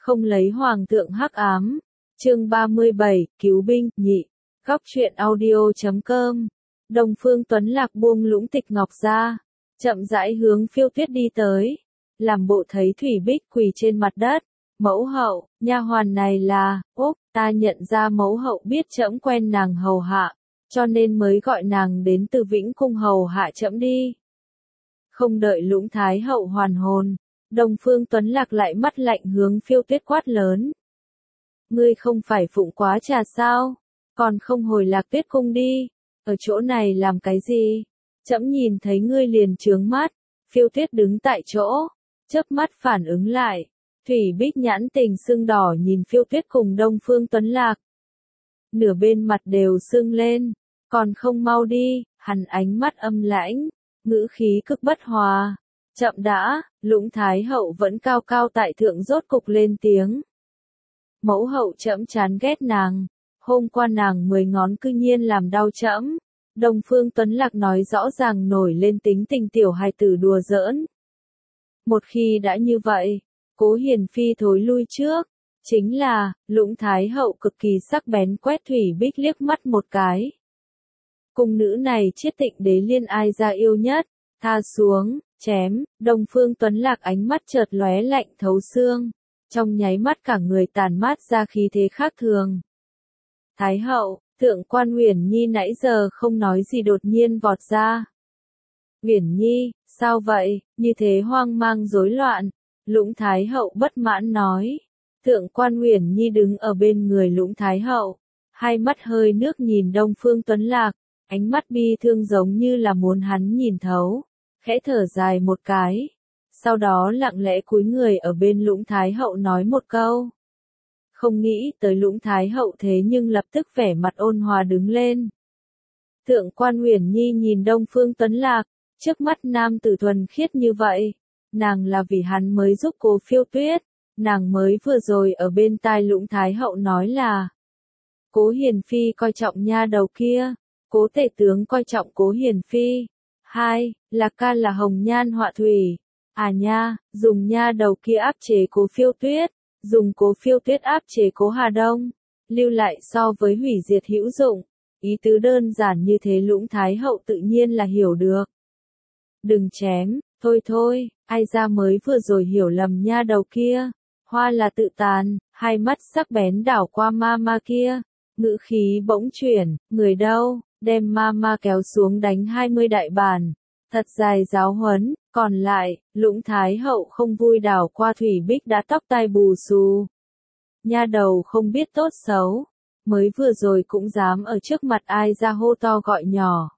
Không lấy hoàng thượng hắc ám. Chương 37, cứu binh, nhị. Góc truyện audio.com. Đông Phương Tuấn Lạc buông lũng tịch ngọc ra, chậm rãi hướng Phiêu Tuyết đi tới, làm bộ thấy Thủy Bích quỳ trên mặt đất. Mẫu hậu, nha hoàn này là, Úc, ta nhận ra mẫu hậu biết trẫm quen nàng hầu hạ, cho nên mới gọi nàng đến từ Vĩnh Cung hầu hạ trẫm đi. Không đợi Lũng Thái hậu hoàn hồn, Đông Phương Tuấn Lạc lại mắt lạnh hướng Phiêu Tuyết quát lớn. Ngươi không phải phụng quá trà sao, còn không hồi Lạc Tuyết cung đi, ở chỗ này làm cái gì? Trẫm nhìn thấy ngươi liền trướng mắt. Phiêu Tuyết đứng tại chỗ, chớp mắt phản ứng lại. Thủy Bích nhãn tình sưng đỏ nhìn Phiêu Tuyết cùng Đông Phương Tuấn Lạc. Nửa bên mặt đều sưng lên, còn không mau đi, hắn ánh mắt âm lãnh, ngữ khí cực bất hòa. Chậm đã, Lũng Thái hậu vẫn cao cao tại thượng rốt cục lên tiếng. Mẫu hậu trẫm chán ghét nàng, hôm qua nàng 10 ngón cư nhiên làm đau trẫm. Đông Phương Tuấn Lạc nói rõ ràng nổi lên tính tình tiểu hài tử đùa giỡn. Một khi đã như vậy, Cố Hiền Phi thối lui trước. Chính là, Lũng Thái hậu cực kỳ sắc bén quét Thủy Bích liếc mắt một cái. Cung nữ này chiết Tịnh Đế liên ai ra yêu nhất, tha xuống, chém. Đông Phương Tuấn Lạc ánh mắt chợt lóe lạnh thấu xương, trong nháy mắt cả người tàn mát ra khí thế khác thường. Thái hậu, Thượng quan Uyển Nhi nãy giờ không nói gì đột nhiên vọt ra. Uyển Nhi, sao vậy, như thế hoang mang rối loạn? Lũng Thái hậu bất mãn nói. Thượng quan Uyển Nhi đứng ở bên người Lũng Thái hậu, hai mắt hơi nước nhìn Đông Phương Tuấn Lạc, ánh mắt bi thương giống như là muốn hắn nhìn thấu, khẽ thở dài một cái, sau đó lặng lẽ cúi người ở bên Lũng Thái hậu nói một câu. Không nghĩ tới Lũng Thái hậu thế nhưng lập tức vẻ mặt ôn hòa đứng lên. Thượng quan Uyển Nhi nhìn Đông Phương Tuấn Lạc, trước mắt nam tử thuần khiết như vậy, nàng là vì hắn mới giúp cô Phiêu Tuyết, nàng mới vừa rồi ở bên tai Lũng Thái hậu nói là Cố Hiền Phi coi trọng nha đầu kia, Cố tể tướng coi trọng Cố Hiền Phi. Hai, là ca là hồng nhan họa thủy. À nha, dùng nha đầu kia áp chế Cố Phiêu Tuyết, dùng Cố Phiêu Tuyết áp chế Cố Hà Đông, lưu lại so với hủy diệt hữu dụng. Ý tứ đơn giản như thế Lũng Thái hậu tự nhiên là hiểu được. Đừng chém, thôi thôi, ai ra mới vừa rồi hiểu lầm nha đầu kia. Hoa là tự tàn, hai mắt sắc bén đảo qua ma kia, ngữ khí bỗng chuyển, người đâu, đem ma kéo xuống đánh 20 đại bản, thật dài giáo huấn, còn lại, Lũng Thái hậu không vui đảo qua Thủy Bích đã tóc tai bù xù. Nha đầu không biết tốt xấu, mới vừa rồi cũng dám ở trước mặt ai ra hô to gọi nhỏ.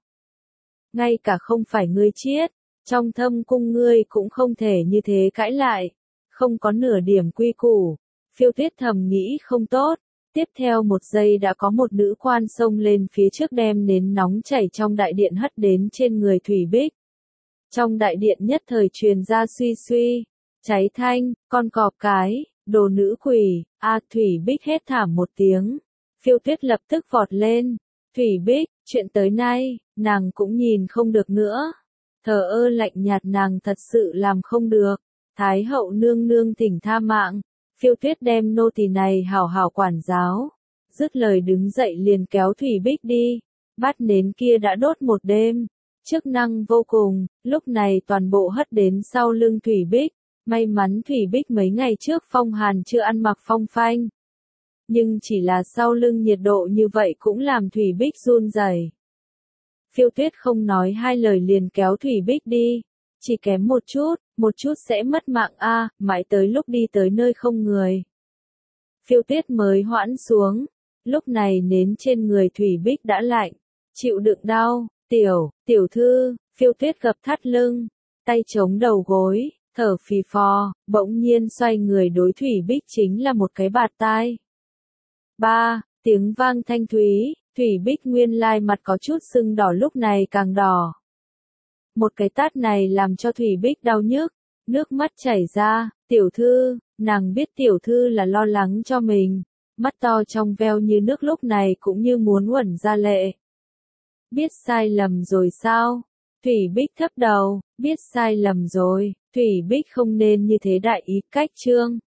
Ngay cả không phải ngươi chiết, trong thâm cung ngươi cũng không thể như thế cãi lại. Không có nửa điểm quy củ. Phiêu Tuyết thầm nghĩ không tốt. Tiếp theo một giây đã có một nữ quan xông lên phía trước đem nến nóng chảy trong đại điện hất đến trên người Thủy Bích. Trong đại điện nhất thời truyền ra suy suy, cháy thanh, con cọp cái, đồ nữ quỷ, Thủy Bích hét thảm một tiếng. Phiêu Tuyết lập tức vọt lên. Thủy Bích, chuyện tới nay, nàng cũng nhìn không được nữa. Thờ ơ lạnh nhạt nàng thật sự làm không được. Thái hậu nương nương thỉnh tha mạng, Phiêu Tuyết đem nô tỳ này hảo hảo quản giáo. Dứt lời đứng dậy liền kéo Thủy Bích đi, bát nến kia đã đốt một đêm, chức năng vô cùng, lúc này toàn bộ hất đến sau lưng Thủy Bích. May mắn Thủy Bích mấy ngày trước phong hàn chưa ăn mặc phong phanh. Nhưng chỉ là sau lưng nhiệt độ như vậy cũng làm Thủy Bích run rẩy. Phiêu Tuyết không nói hai lời liền kéo Thủy Bích đi. Chỉ kém một chút sẽ mất mạng mãi tới lúc đi tới nơi không người. Phiêu Tuyết mới hoãn xuống, lúc này nến trên người Thủy Bích đã lạnh, chịu đựng đau, tiểu thư, Phiêu Tuyết gập thắt lưng, tay chống đầu gối, thở phì phò, bỗng nhiên xoay người đối Thủy Bích chính là một cái bạt tai. Tiếng vang thanh thúy, Thủy Bích nguyên lai mặt có chút sưng đỏ lúc này càng đỏ. Một cái tát này làm cho Thủy Bích đau nhức, nước mắt chảy ra, tiểu thư, nàng biết tiểu thư là lo lắng cho mình, mắt to trong veo như nước lúc này cũng như muốn uẩn ra lệ. Biết sai lầm rồi sao? Thủy Bích thấp đầu, biết sai lầm rồi, Thủy Bích không nên như thế đại ý cách trương.